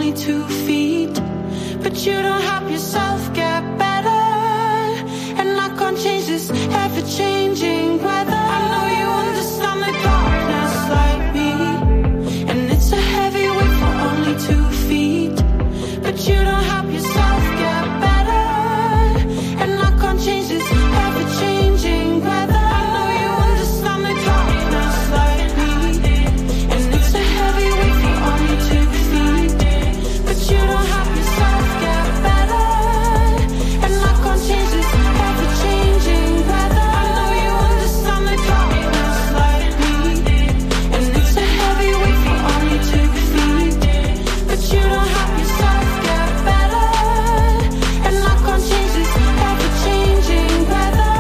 only 2 feet. But you don't help yourself get better, and I can't change this ever-changing weather. I know you understand the darkness like me, and it's a heavy weight for only 2 feet. But you don't help yourself get better, and I can't change this ever-changing weather. I know you understand the darkness like me, and it's a heavy weight for only 2 feet. But you don't help yourself get better, and I can't change this ever-changing weather. I know you understand the darkness like me, and it's a heavy weight for only 2 feet. But you don't help yourself get better, and I can't change this ever-changing weather.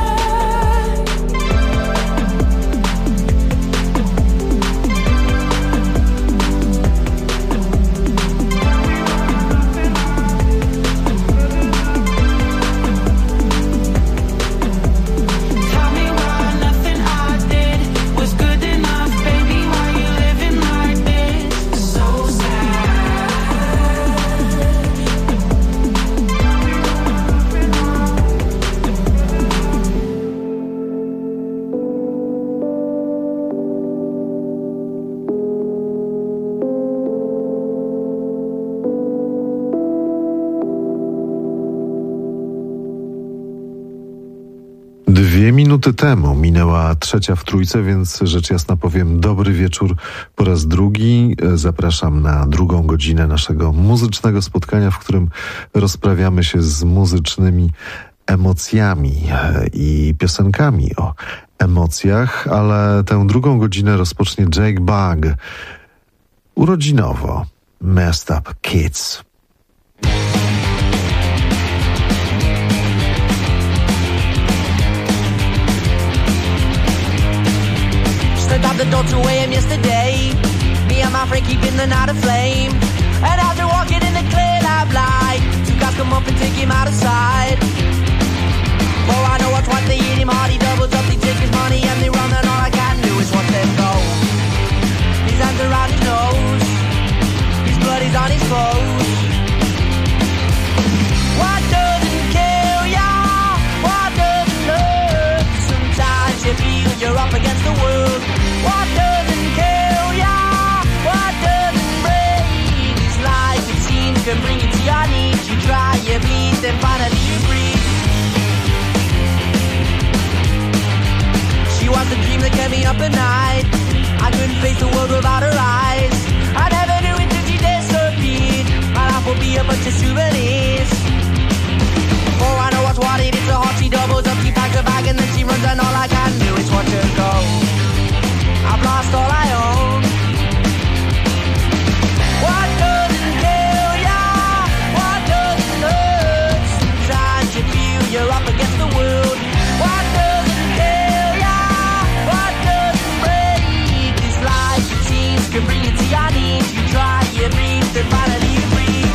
Tell me why nothing I did was good enough, baby. Why you living like this? So Dwie minuty temu minęła 3:00 w Trójce, więc rzecz jasna powiem dobry wieczór po raz drugi. Zapraszam na drugą godzinę naszego muzycznego spotkania, w którym rozprawiamy się z muzycznymi emocjami i piosenkami o emocjach, ale tę drugą godzinę rozpocznie Jake Bugg urodzinowo. Messed Up Kids. Slipped out the door to AM yesterday. Me and my friend keeping the night aflame. And after walking in the clear light, 2 guys come up and take him out of sight. For I know what's what they hit him hard. He doubles up, they take his money and they run. And all I can do is watch them go. His hands around his nose, his blood is on his clothes. What doesn't kill ya? What doesn't hurt? Sometimes you feel you're up against the world. What doesn't kill ya? What doesn't break? This life, it seems, can bring you to your knees. You try, you bleed, then finally you breathe. She was the dream that kept me up at night. I couldn't face the world without her eyes. I never knew it till she disappeared. My life will be a bunch of souvenirs. Oh, I know what's what it is. So hot she doubles up, she packs her bag and then she runs. And all I can do is watch her go. I've lost all I own. What doesn't kill ya? What doesn't hurt? Sometimes you feel you're up against the world. What doesn't kill ya? What doesn't break? This life, it seems, can bring you to your knees. You try, you breathe, then finally you breathe.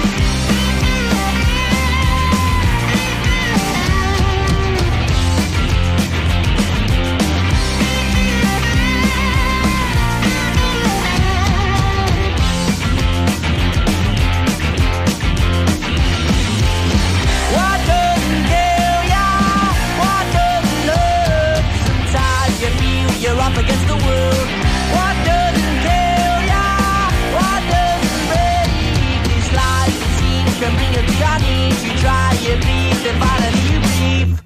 You're up against the world. What doesn't kill ya? What doesn't break? This life, it seems, can bring you to your knees. You try, you breathe, then finally you breathe.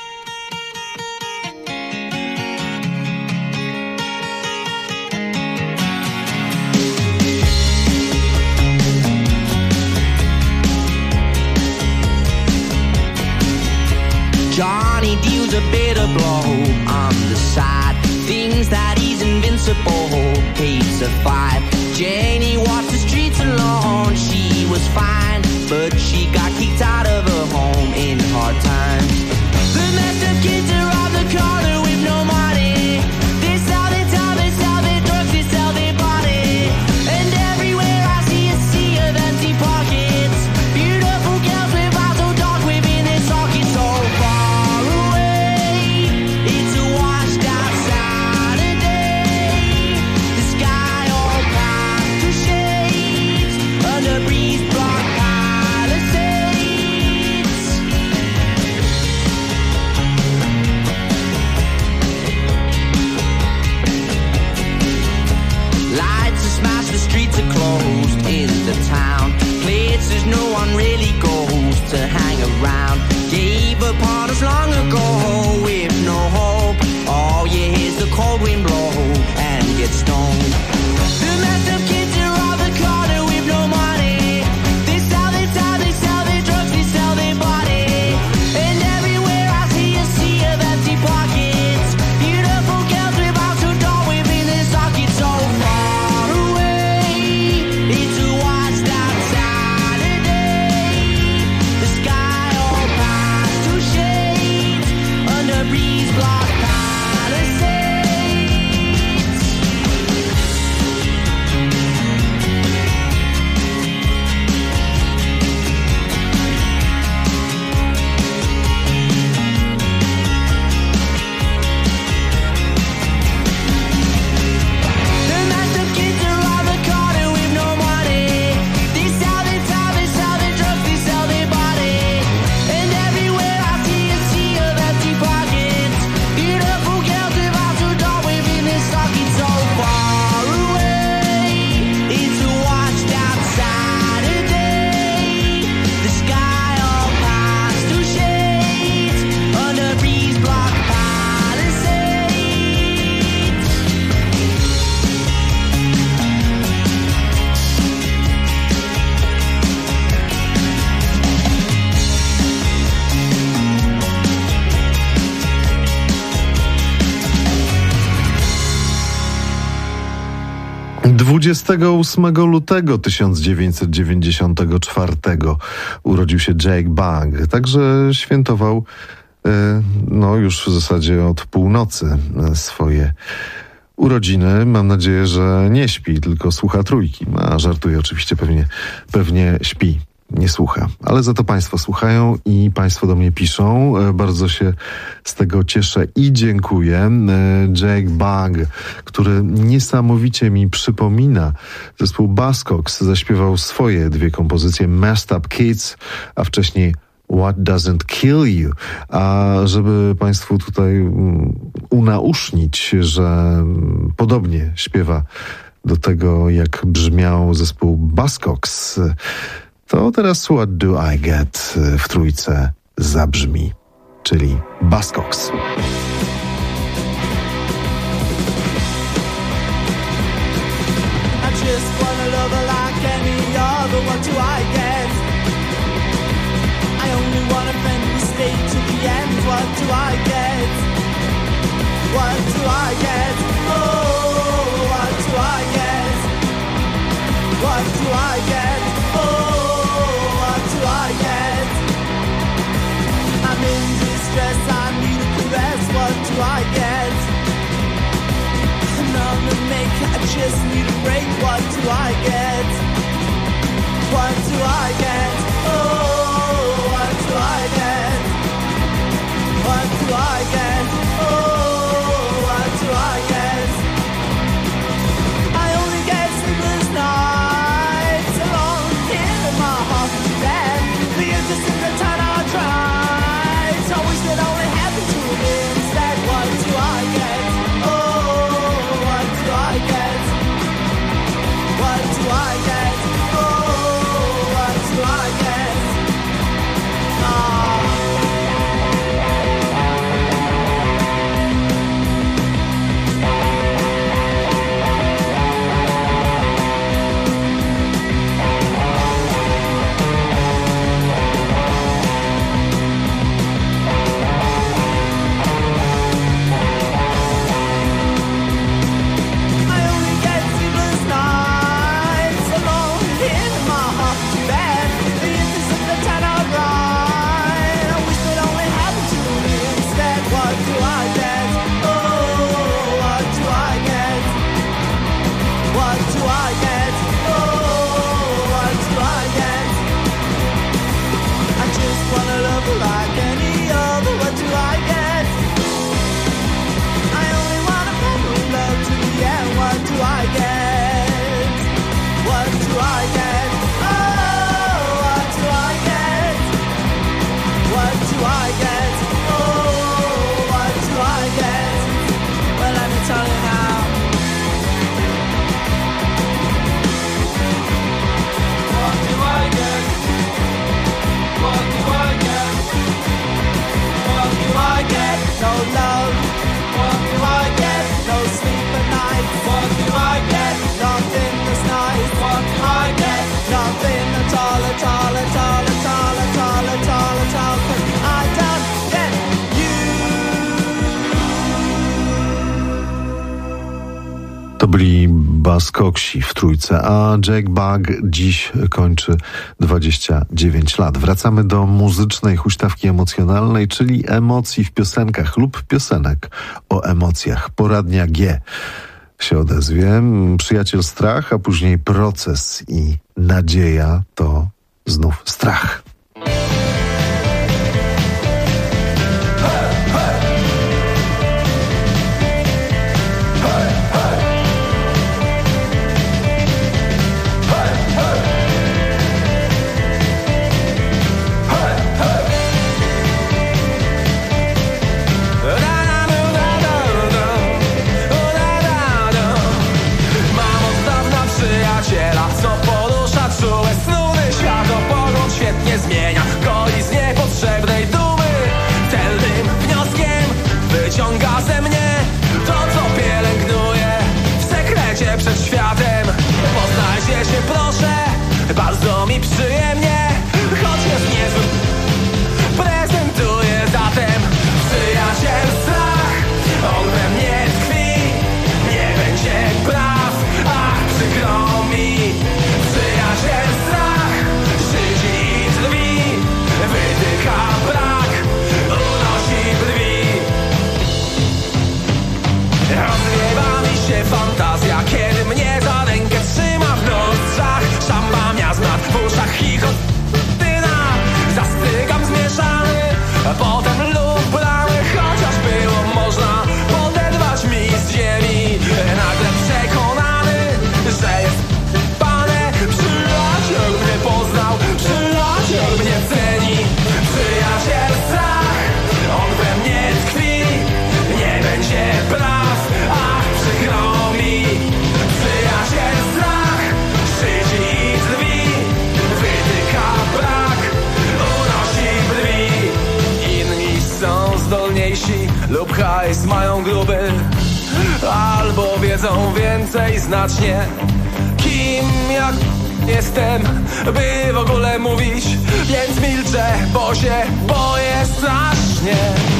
Johnny deals a bitter blow on the side. Things that he's invincible, hates a fight. Janie walked the streets alone. She was fine, but she got kicked out of her home in hard times. The messed up kids around the corner with no money. They sell their time, they sell their drugs, they sell their body. And everywhere I see a sea of empty pockets. Beautiful girls with eyes so dark within their sockets. So far away, it's a washed out Saturday. The sky all packed to shades under breeze. 28 lutego 1994 urodził się Jake Bugg, także świętował już w zasadzie od północy swoje urodziny. Mam nadzieję, że nie śpi, tylko słucha trójki. A żartuję oczywiście, pewnie śpi. Nie słucha, ale za to Państwo słuchają i Państwo do mnie piszą. Bardzo się z tego cieszę i dziękuję. Jake Bugg, który niesamowicie mi przypomina zespół Buzzcocks, zaśpiewał swoje dwie kompozycje Messed Up Kids, a wcześniej What Doesn't Kill You. A żeby Państwu tutaj unausznić, że podobnie śpiewa do tego, jak brzmiał zespół Buzzcocks, to teraz What Do I Get w trójce zabrzmi, czyli Buzzcocks. I just wanna love her like any other. What do I get? I only want a friend who stay to the end. What do I get? What do I get? Oh, what do I get? What do I get? Oh, what do I get? I'm in distress, I need a caress. What do I get? None to make, I just need a break. What do I get? What do I get? Oh, what do I get? What do I get? Oh, what do I get? I only get sleepless nights alone here in my heart bed. The interest in the time I tried, I wish that only happened to me instead. What do I get? Oh, what do I get? What do I get? Oh, what do I get? I only get sleepless nights alone here in my heart bed. The interest of the time I ride, I wish that only happened to me instead. What do I get? Oh, what do I get? What do I get? Oh, what do I get? I just wanna love her like any other. What do I get? I only wanna find real love to the end. What do I get? What do I get? Oh, what do I get? What do I get? Oh, what do I get? Well, let me tell you now. What do I get? What do I get? What do I get? No love. What do I get? No sleep at night. What do I get? Nothing that's nice. What do I get? Nothing at all, at all, at all, at all, at all, at all, at all. 'Cause I don't get you. To byli Buzzcocksi w trójce, a Jake Bugg dziś kończy 29 lat. Wracamy do muzycznej huśtawki emocjonalnej, czyli emocji w piosenkach lub piosenek o emocjach. Poradnia G się odezwie. Przyjaciel strach, a później proces i nadzieja to znów strach. Mam od dawna przyjaciela, co porusza czułe snudy, światopogląd świetny hajs mają gruby, albo wiedzą więcej znacznie. Kim jak jestem, by w ogóle mówić, więc milczę, bo się boję strasznie.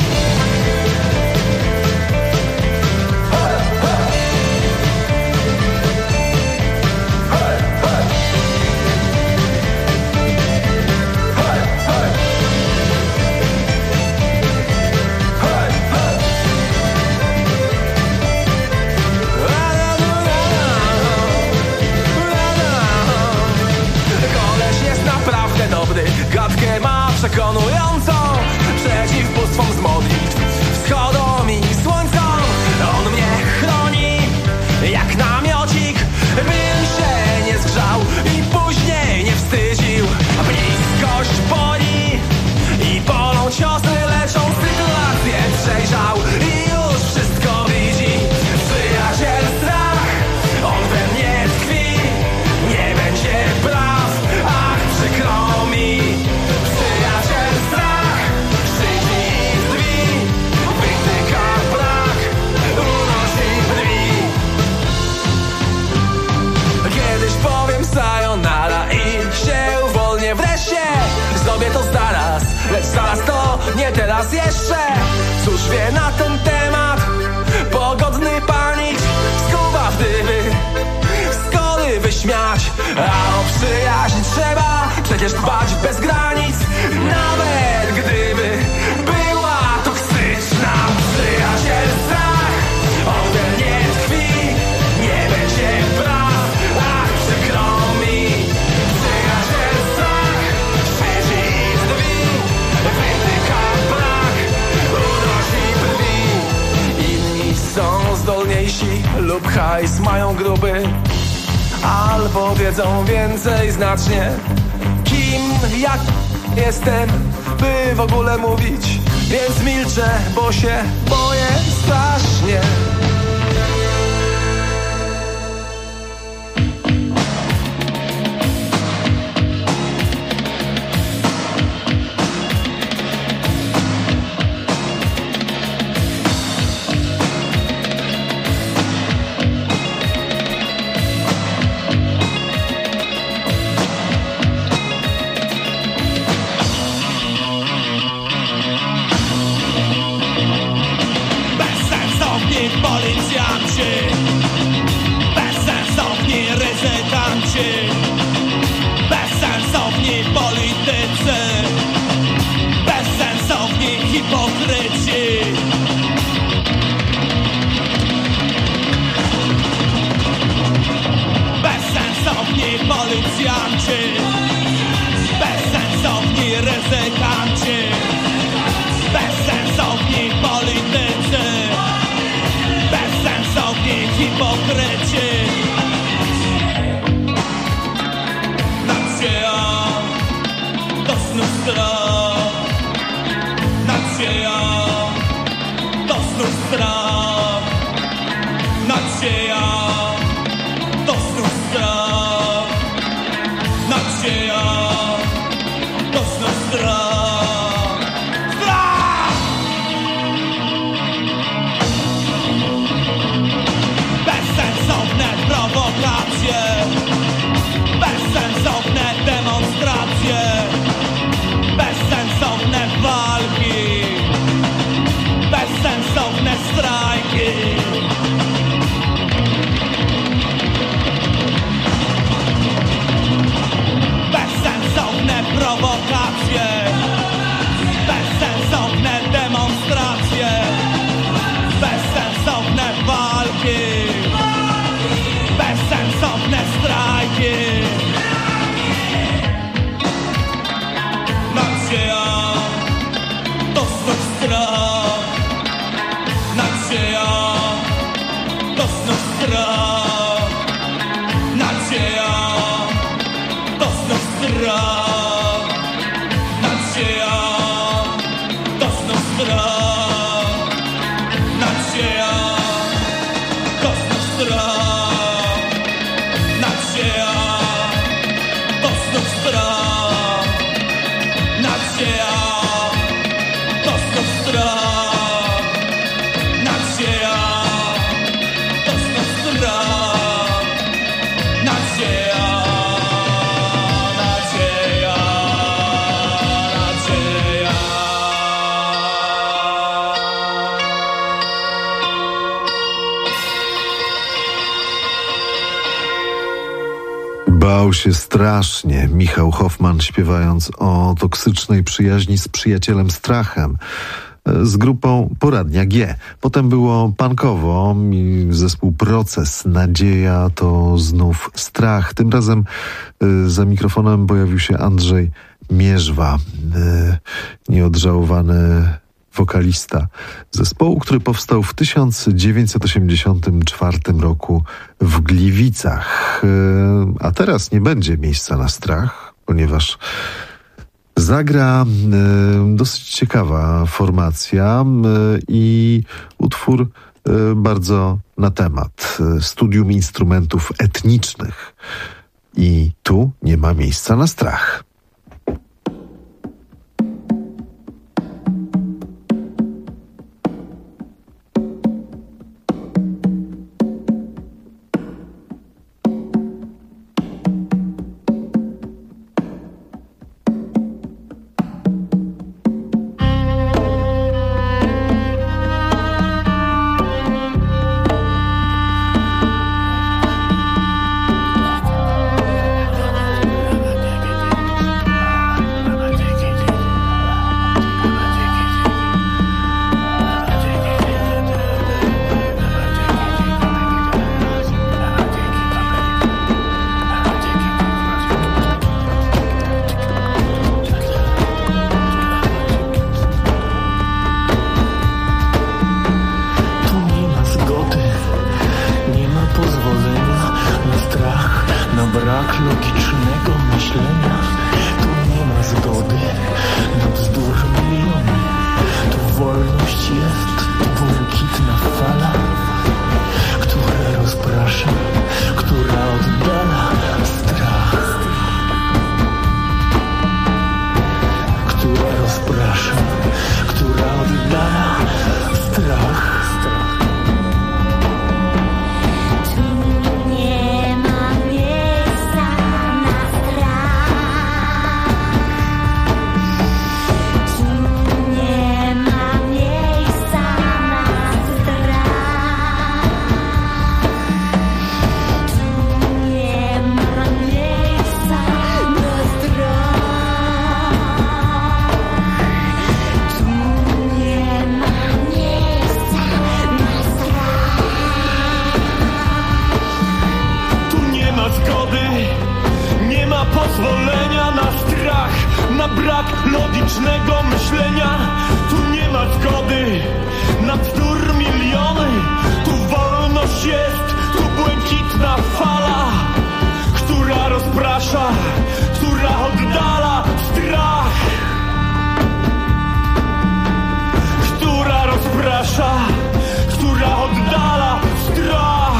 Gadkę ma przekonującą, przeciw bóstwom z modlitw, wschodom i słońcom. On mnie chroni jak namiocik, bym się nie zgrzał i później nie wstydził. Bliskość boli i bolą ciosy, leczą sytuację przejrzał i już wszystko widzi. Przyjaciel strach, on we mnie tkwi, nie będzie praw, ach przykro mi. Przyjaciel strach, szydzi z drzwi, wytyka brak, unosi brwi. Kiedyś powiem sayonara i się uwolnię wreszcie. Zrobię to zaraz, lecz zaraz to nie teraz jeszcze. Cóż wie na ten temat pogodny panicz, skuba w dywy, skory wyśmiać. A o przyjaźń trzeba przecież dbać bez granic, nawet gdyby była toksyczna. Przyjaciel strach, on we mnie tkwi, nie będzie praw, ach przykro mi. Przyjaciel strach, szydzi z drzwi, wytyka brak, unosi brwi. Inni są zdolniejsi lub hajs mają gruby, albo wiedzą więcej znacznie. Kim jak jestem, by w ogóle mówić, więc milczę, bo się boję strasznie. Policjanci, bezsensowni ryzykanci, bezsensowni politycy, bezsensowni hipokryci. Bezsensowni policjanci, bezsensowni ryzykanci, bezsensowni politycy, bezsensowni hipokryci. Nadzieja to znów strach, nadzieja to znów strach, nadzieja to znów strach, nadzieja to znów strach. Bezsensowne prowokacje, bezsensowne demonstracje, bezsensowne walki, bezsensowne strajki. Bezsensowne prowokacje, bezsensowne demonstracje, bezsensowne walki, bezsensowne strajki. Nadzieja to znów strach, nadzieja to znów strach, nadzieja to znów strach, Bał się strasznie Michał Hoffman, śpiewając o toksycznej przyjaźni z przyjacielem Strachem, z grupą Poradnia G. Potem było punkowo i zespół Proces. Nadzieja to znów Strach. Tym razem za mikrofonem pojawił się Andrzej Mierzwa, nieodżałowany wokalista zespołu, który powstał w 1984 roku w Gliwicach. A teraz nie będzie miejsca na strach, ponieważ zagra dosyć ciekawa formacja i utwór bardzo na temat. Studium instrumentów etnicznych. I tu nie ma miejsca na strach. Brak logicznego myślenia. Tu nie ma zgody na bzdur miliony. Tu wolność jest, błękitna fala, która rozprasza, która oddala strach, która rozprasza, która oddala strach. Nie ma pozwolenia na strach, na brak logicznego myślenia. Tu nie ma zgody na bzdur miliony. Tu wolność jest, tu błękitna fala, która rozprasza, która oddala strach, która rozprasza, która oddala strach.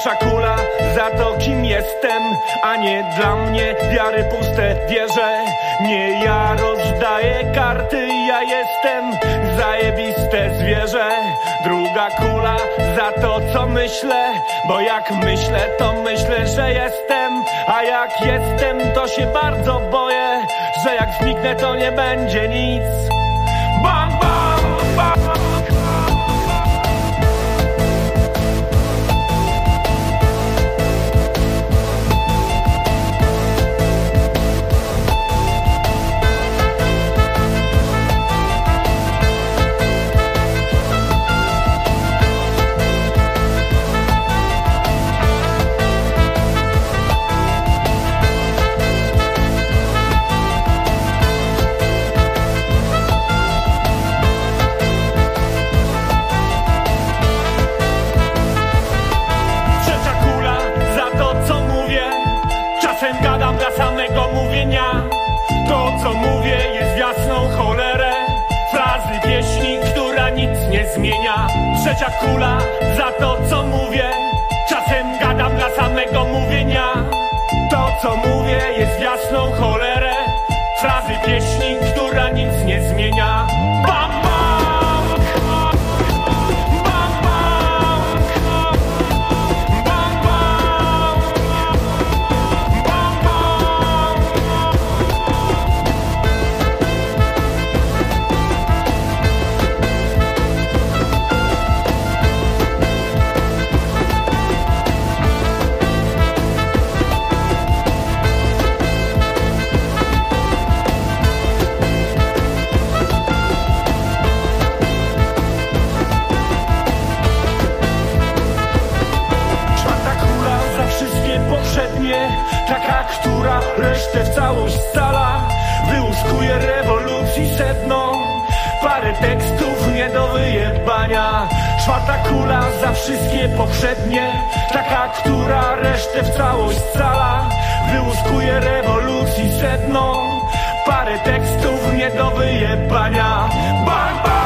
Trzecia kula za to, kim jestem, a nie dla mnie wiary puste wieże. Nie ja rozdaję karty, ja jestem zajebiste zwierzę. Druga kula za to, co myślę, bo jak myślę, to myślę, że jestem. A jak jestem, to się bardzo boję, że jak zniknę, to nie będzie nic. Bang, bang, bang. Gadam dla samego mówienia. To, co mówię, jest w jasną cholerę. Frazy pieśni, która nic nie zmienia. Trzecia kula za to, co mówię. Czasem gadam dla samego mówienia. To, co mówię, jest w jasną cholerę. Frazy pieśni, która nic nie zmienia. Bam, bam! Taka, która resztę w całość scala. Wyłuskuje rewolucji sedno. Parę tekstów nie do wyjebania. Czwarta kula za wszystkie poprzednie. Taka, która resztę w całość scala. Wyłuskuje rewolucji sedno. Parę tekstów nie do wyjebania. Bang, bang!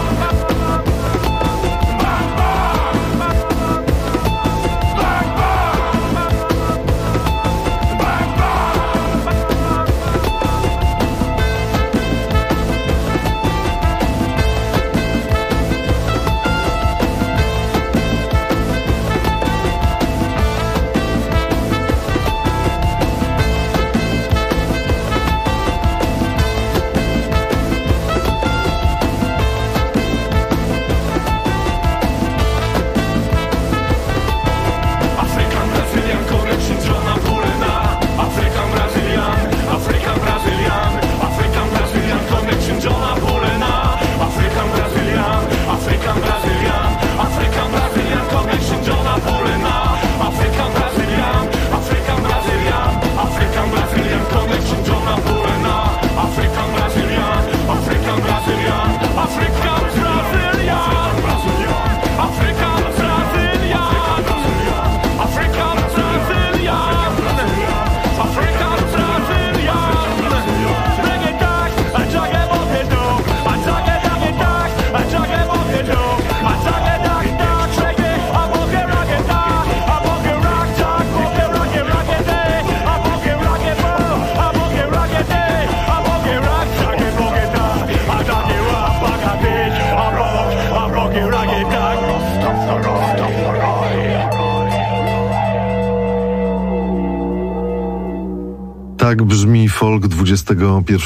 Tak brzmi folk XXI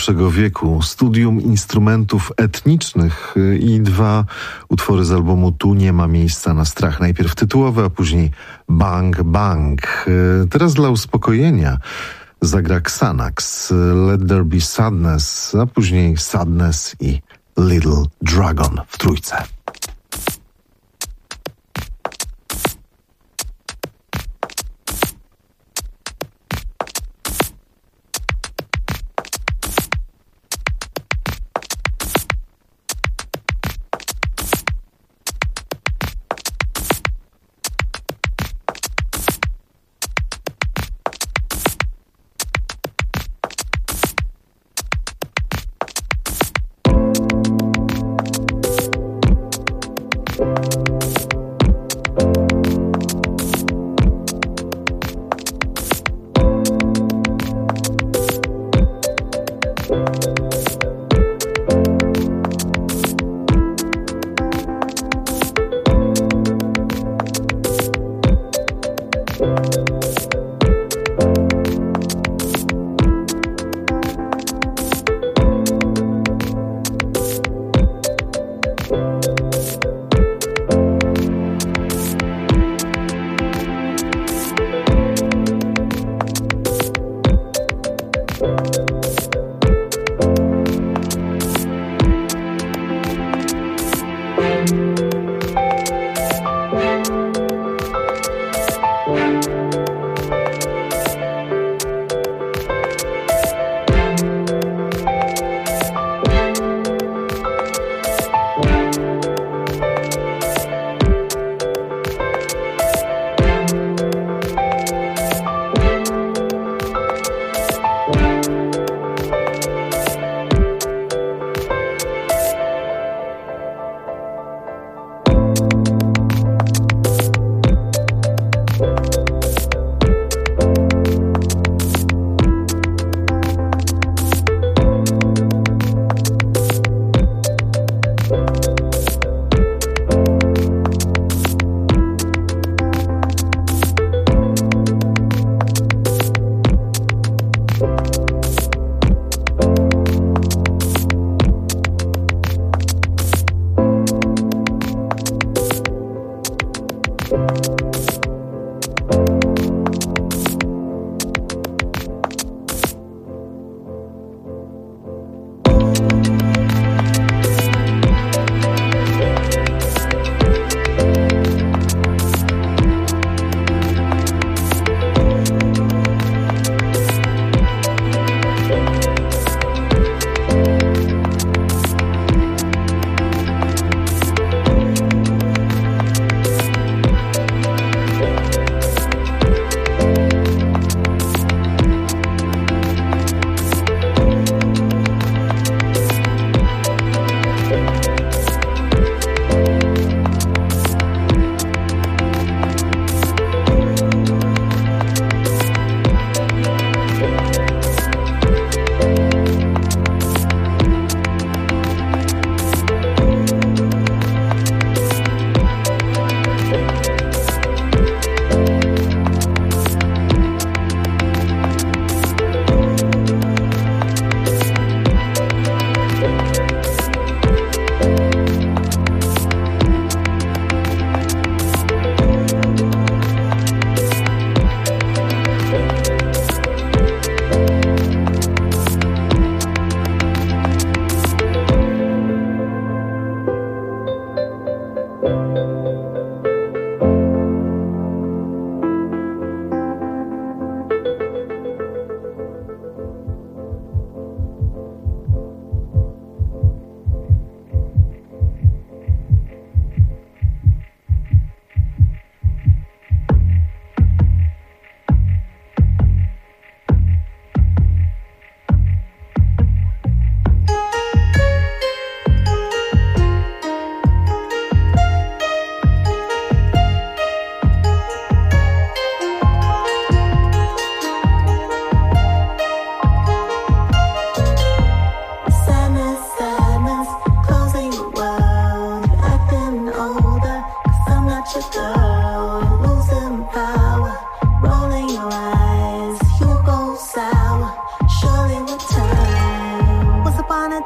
wieku. Studium instrumentów etnicznych i 2 utwory z albumu Tu nie ma miejsca na strach. Najpierw tytułowe, a później Bang Bang. Teraz dla uspokojenia zagra Xanax, Let There Be Sadness, a później Sadness i Little Dragon w trójce.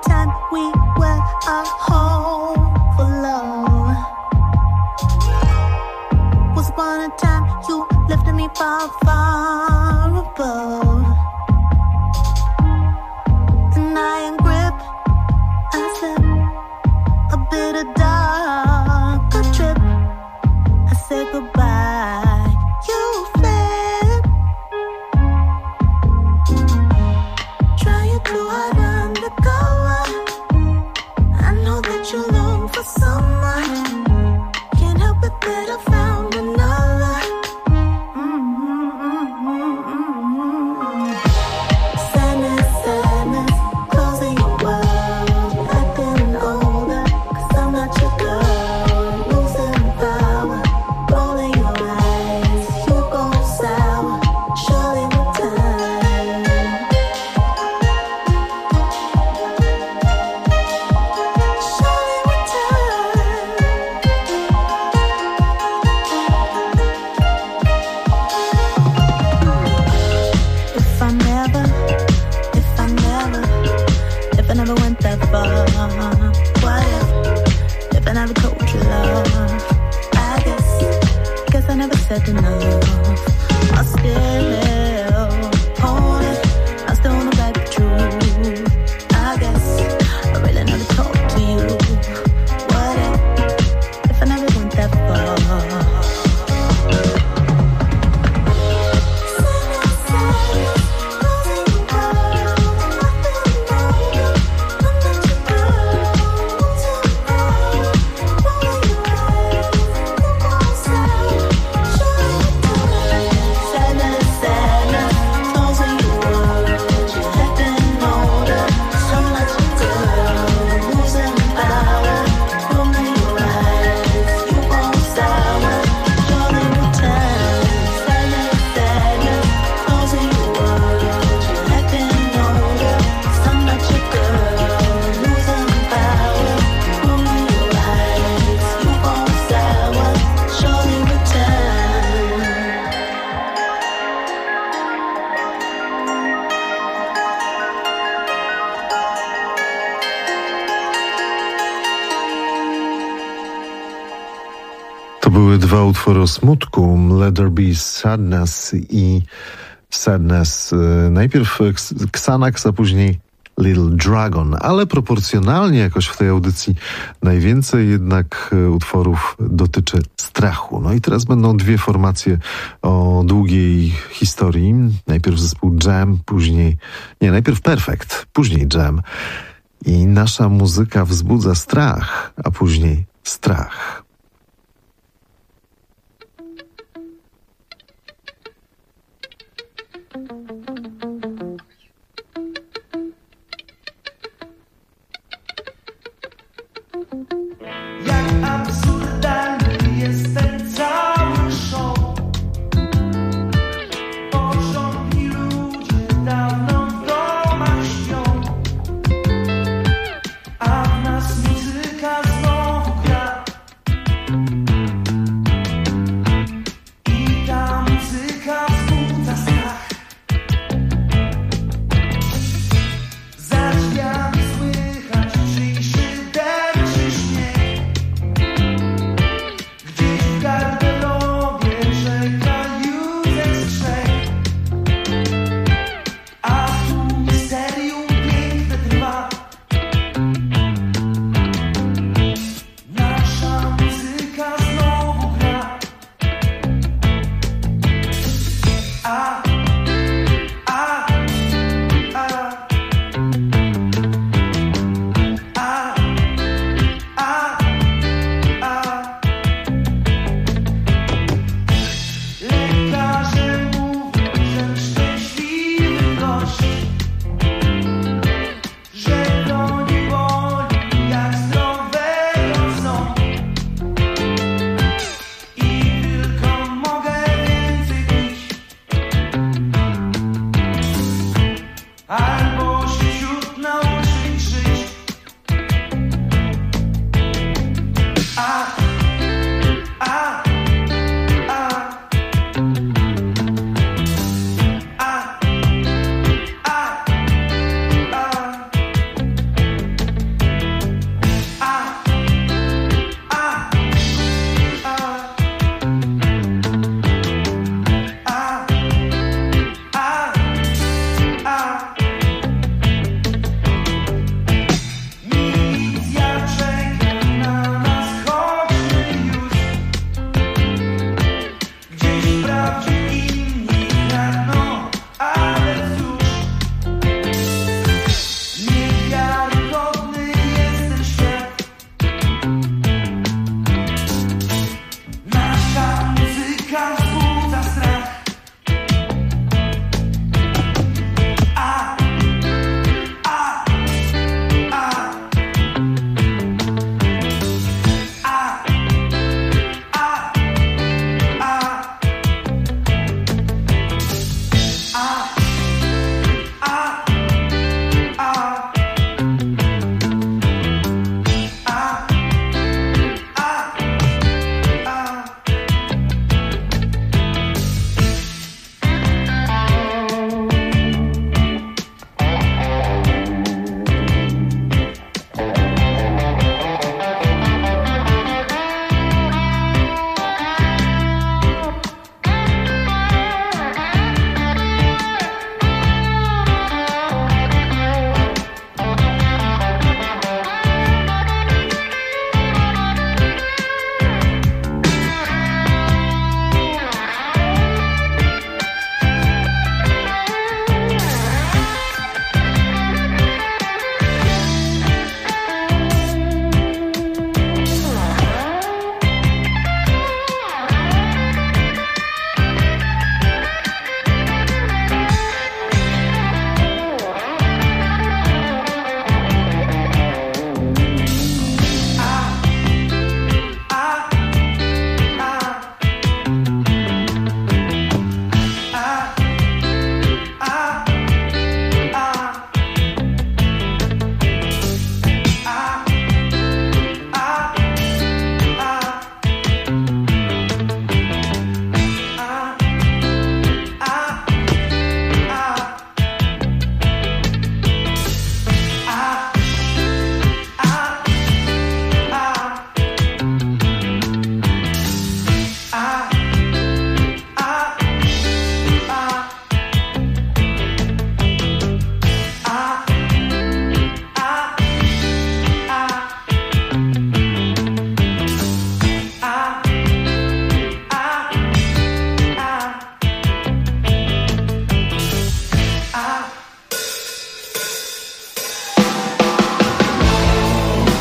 time we were a home for love. Was upon a time you lifted me far, far above. An iron grip, I slip, a bit of darker trip. I say goodbye, you flip. Trying too hard to undercover. I know that you long for someone. Can't help it that I found another. Sadness, sadness, closing your world, acting older, 'cause I'm not your girl. Losing power, rolling your eyes, you go sour, surely with time. Surely with time. If I never went that far, what if I never told you love? I guess I never said enough. I still hold it, I still wanna back the truth. I guess I really never talked to you. What if I never went that far? To były dwa utwory o smutku, Let There Be Sadness i Sadness. Najpierw Xanax, a później Little Dragon, ale proporcjonalnie jakoś w tej audycji najwięcej jednak utworów dotyczy strachu. No i teraz będą dwie formacje o długiej historii. Najpierw zespół Jam, najpierw Perfect, później Jam. I nasza muzyka wzbudza strach, a później strach. Jak absurdalny jest ten cały show. Porządni ludzie dawno w domach śpią, a w nas muzyka znowu gra. I ta muzyka wzbudza strach. Za drzwiami słychać czyjś szyder czy śmiech.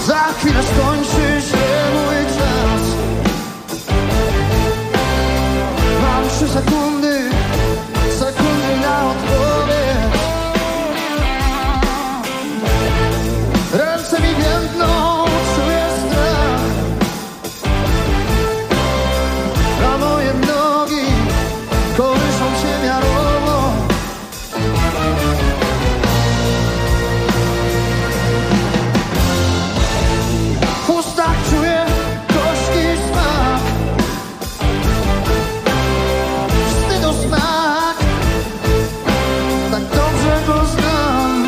Za chwilę skończy się mój czas. Mam 3 sekundy na odpowiedź. Ręce mi więdną, czuję strach, a moje nogi kołyszą się miarowo. W ustach czuję gorzki smak, wstydu smak, tak dobrze go znam.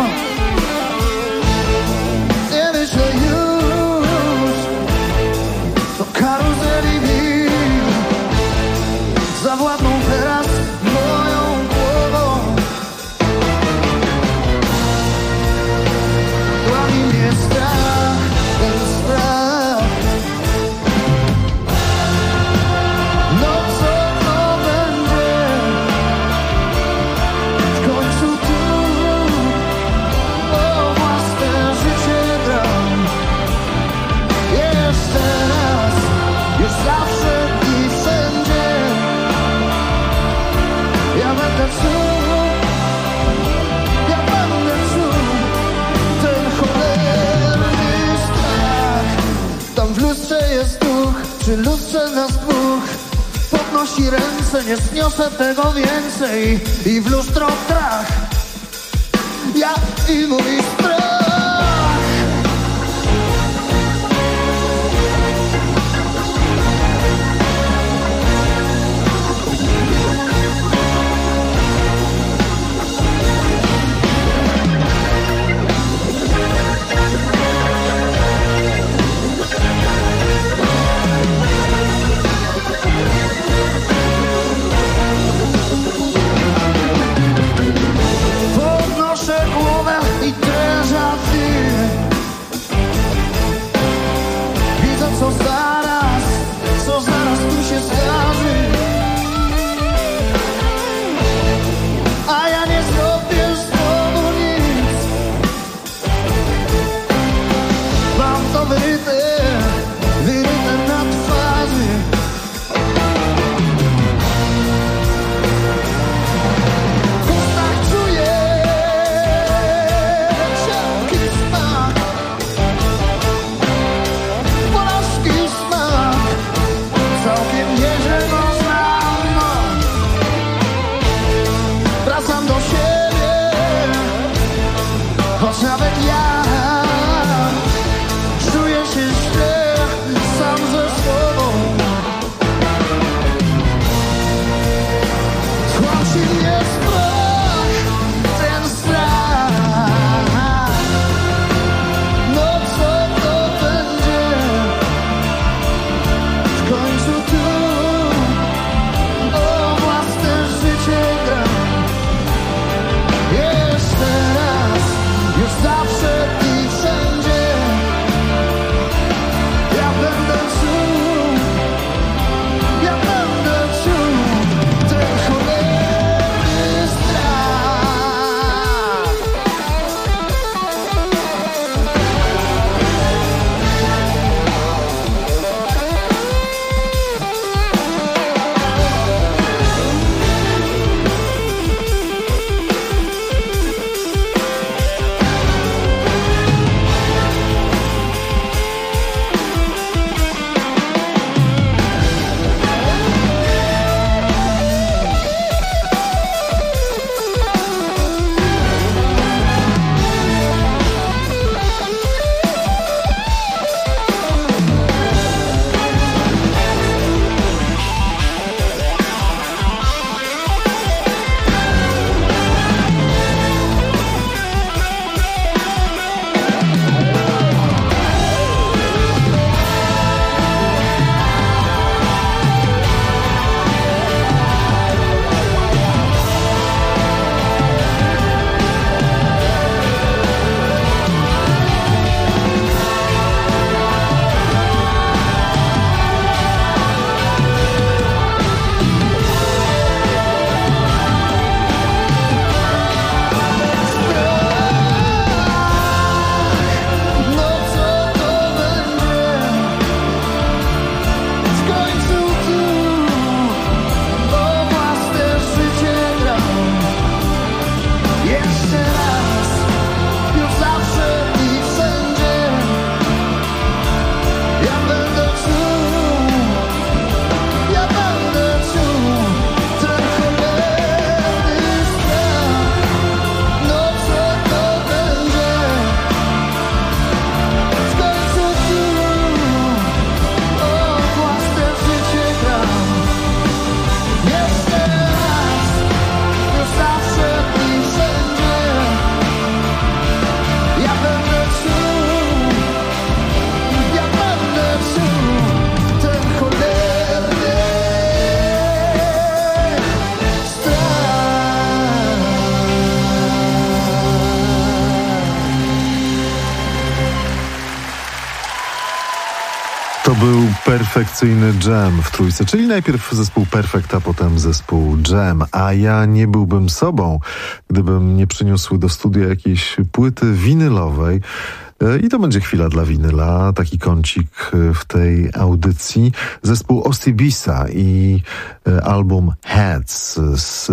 Nie myślę już o karuzeli win, zawładną teraz moją głową. Łami mnie strach, ten strach. No co to będzie? W końcu tu o własne życie gram. Jeszcze raz, już zawsze i wszędzie. Ja będę czuł ten cholerny strach. Tam w lustrze jest duch, przy lustrze nas dwóch. Podnosi ręce, nie zniosę tego więcej. I w lustro strach, ja i mój strach. Podnoszę głowę i drżę To był perfekcyjny Jam w trójce, czyli najpierw zespół Perfect, a potem zespół Jam. A ja nie byłbym sobą, gdybym nie przyniósł do studia jakiejś płyty winylowej. I to będzie chwila dla winyla, taki kącik w tej audycji. Zespół Osibisa i album Heads z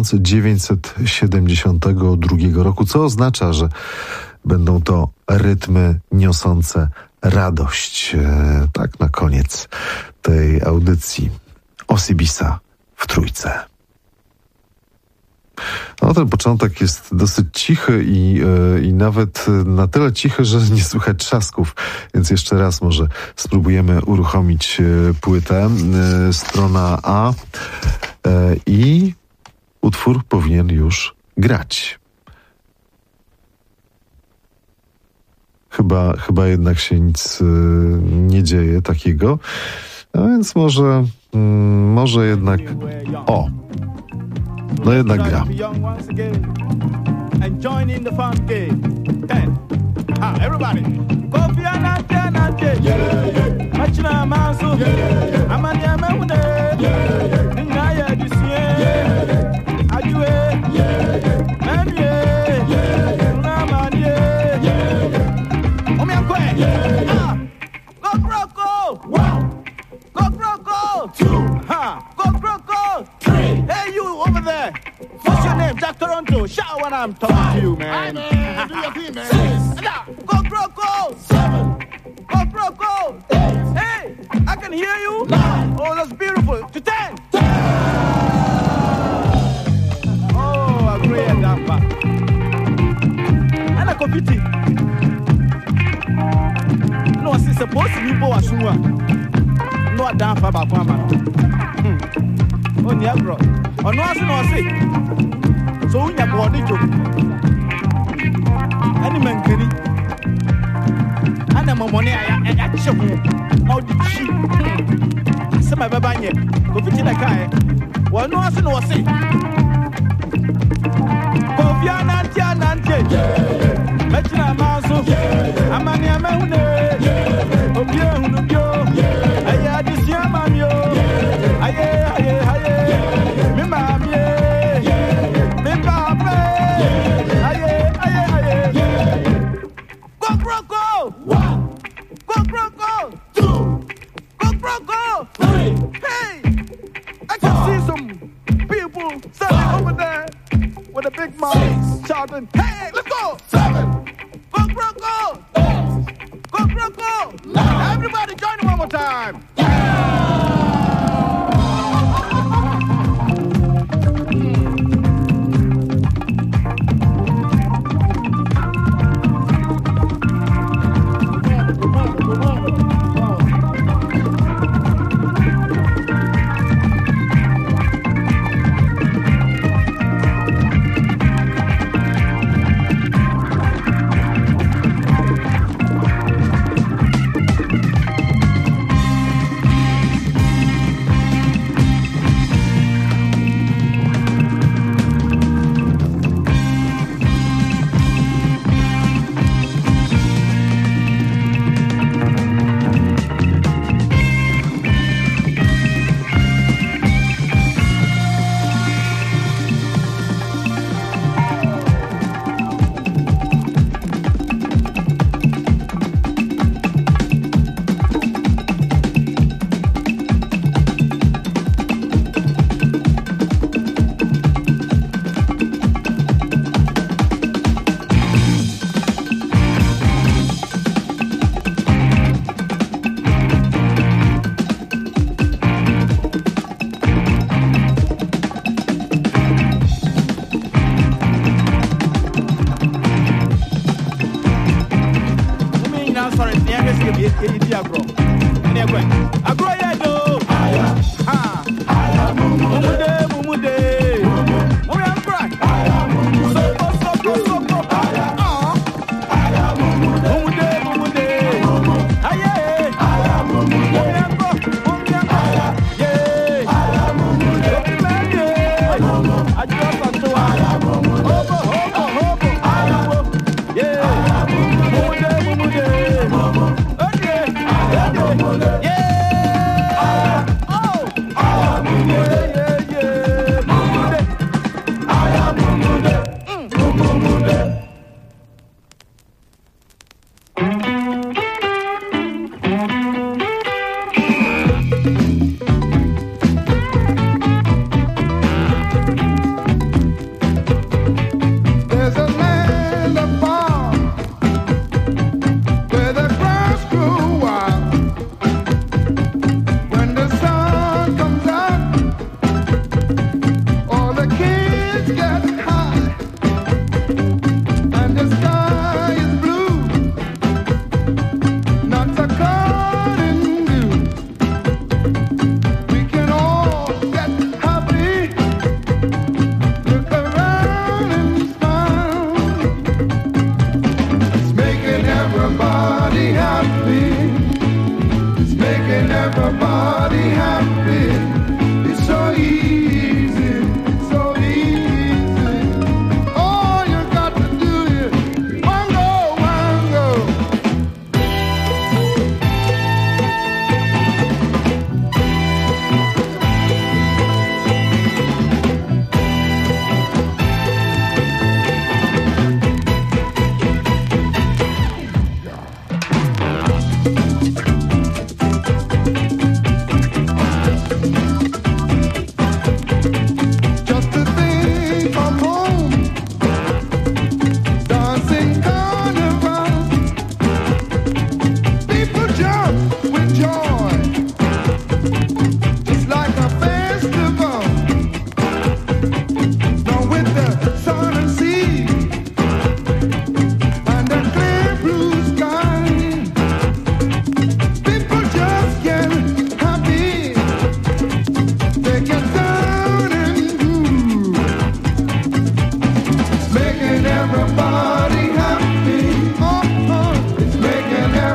1972 roku, co oznacza, że będą to rytmy niosące radość. Tak na koniec tej audycji. Osibisa w trójce. No, ten początek jest dosyć cichy i nawet na tyle cichy, że nie słychać trzasków. Więc jeszcze raz może spróbujemy uruchomić płytę. Strona A i utwór powinien już grać. Chyba jednak się nic nie dzieje takiego. A więc może jednak... O! No jednak gra. What's your name? Jack Toronto. Shout when I'm talking to you, man. Do your thing, man. 6. Go, Croco. 7. Go, Croco. 8. Hey, I can hear you. 9. Oh, that's beautiful. To 10. 10. Oh, I agree with that part. And I compete. No, I see supposed to be boy as well. No, I don't have a man. Oh, yeah, bro. Oh, no, I see. So we have body joke. Any man can eat. And I'm money I show how the cheap. Some of my go fit in a car. Well, no, I see. Kofiana Tianante. Metina Maso. Amania Mune. Obio. Aya this Yamamio. Aye. With a big mouth, shouting, hey, let's go! 7. Go, Croco! 8. Go, Croco! 9. Everybody join one more time! Yeah.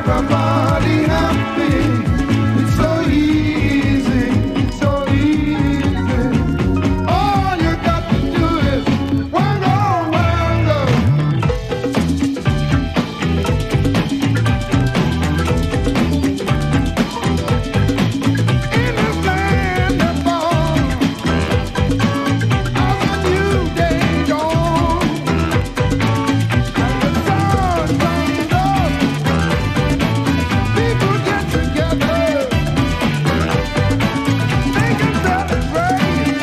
everybody happy. It's so easy, so easy. All you got to do is wango, wango. In this land of born, of a new day dawn, and the sun comes up, people get together, they can celebrate.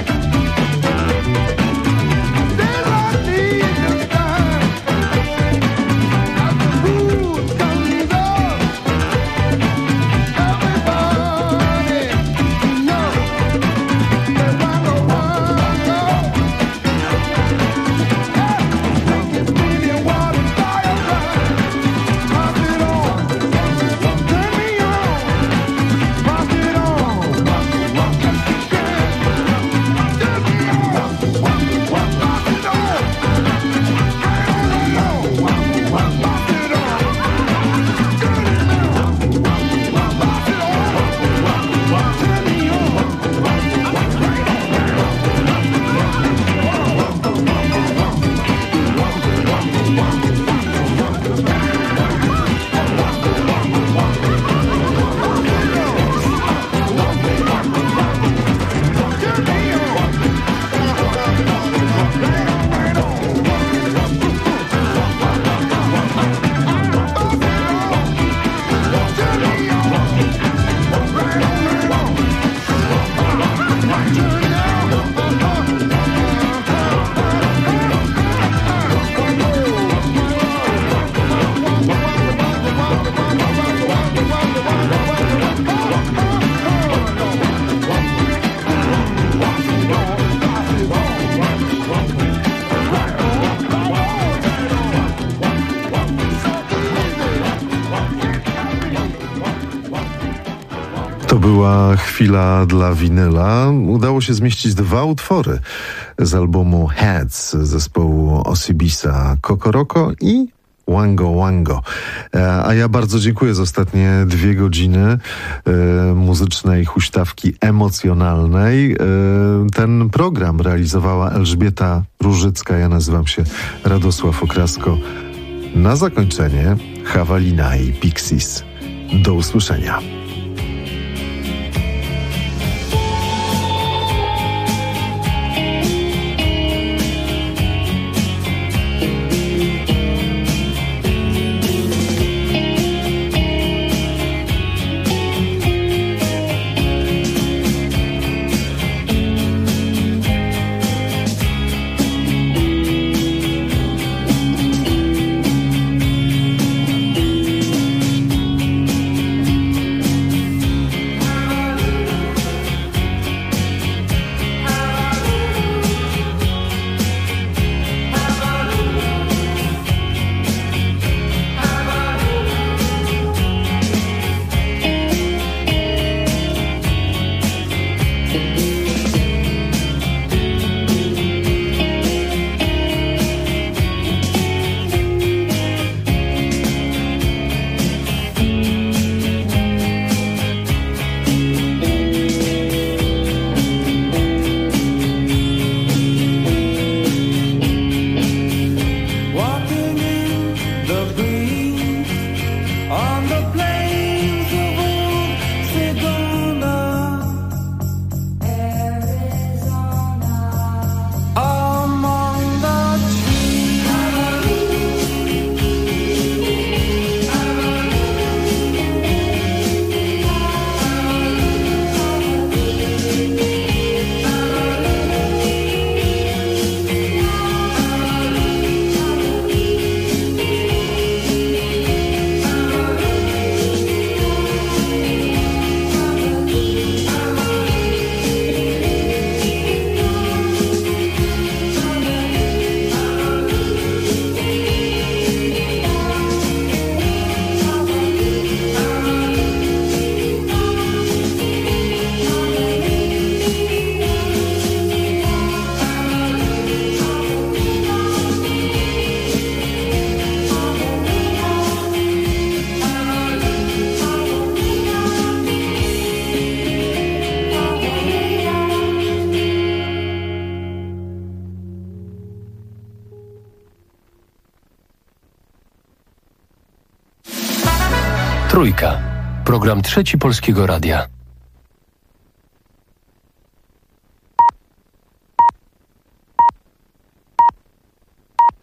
There's no need to stand as the moon comes up. Everybody knows that wango, wango. Think it's really what it's all about. Pop it on, turn me on, pop it on, yes you can. Turn me on, pop it on, right on along, pop it on, good enough, pop it on, turn me on, To była chwila dla winyla. Udało się zmieścić 2 utwory z albumu Heads zespołu Osibisa, Kokoroko i Wango Wango. A ja bardzo dziękuję za ostatnie 2 godziny muzycznej huśtawki emocjonalnej. Ten program realizowała Elżbieta Różycka. Ja nazywam się Radosław Okrasko. Na zakończenie Hawalina i Pixies. Do usłyszenia. Trójka. Program Trzeci Polskiego Radia.